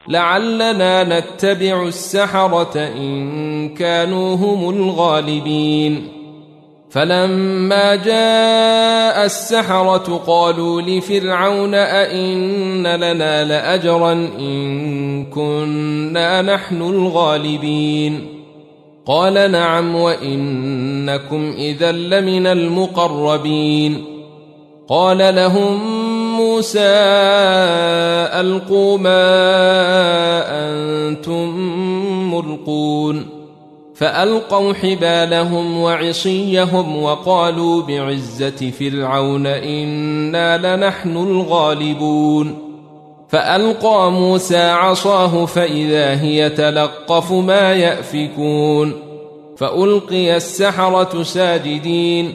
لعلنا نتبع السحرة إن كانوا هم الغالبين. فلما جاء السحرة قالوا لفرعون أئن لنا لأجرا إن كنا نحن الغالبين. قال نعم وإنكم إذا لمن المقربين. قال لهم موسى ألقوا ما أنتم ملقون. فألقوا حبالهم وعصيهم وقالوا بعزة فرعون إنا لنحن الغالبون. فألقى موسى عصاه فإذا هي تلقف ما يأفكون. فألقي السحرة ساجدين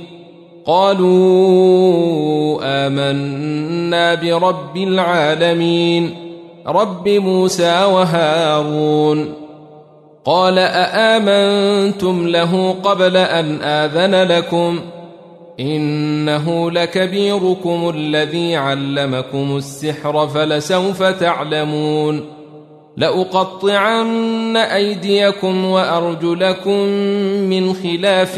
قالوا آمنا برب العالمين رب موسى وهارون. قال أآمنتم له قبل أن آذن لكم إنه لكبيركم الذي علمكم السحر فلسوف تعلمون لأقطعن أيديكم وأرجلكم من خلاف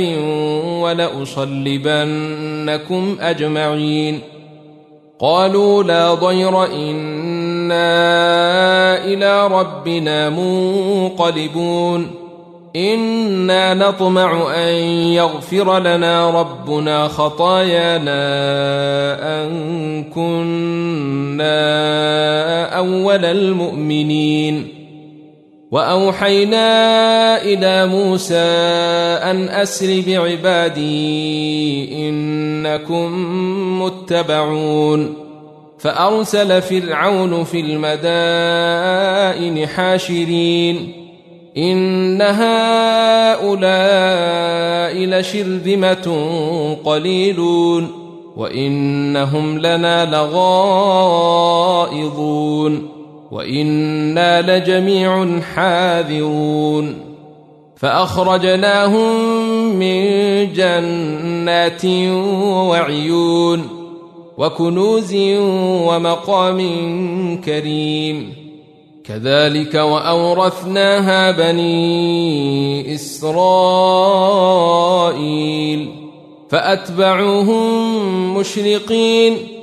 ولأصلبنكم أجمعين. قالوا لا ضير إنا إلى ربنا منقلبون إنا نطمع أن يغفر لنا ربنا خطايانا أن كنا أول المؤمنين. وأوحينا إلى موسى أن أسر بعبادي إنكم متبعون. فأرسل فرعون في المدائن حاشرين إن هؤلاء لشرذمة قليلون وإنهم لنا لغائظون وإنا لجميع حاذرون. فأخرجناهم من جنات وعيون وكنوز ومقام كريم. كذلك وأورثناها بني إسرائيل فأتبعوهم مشرقين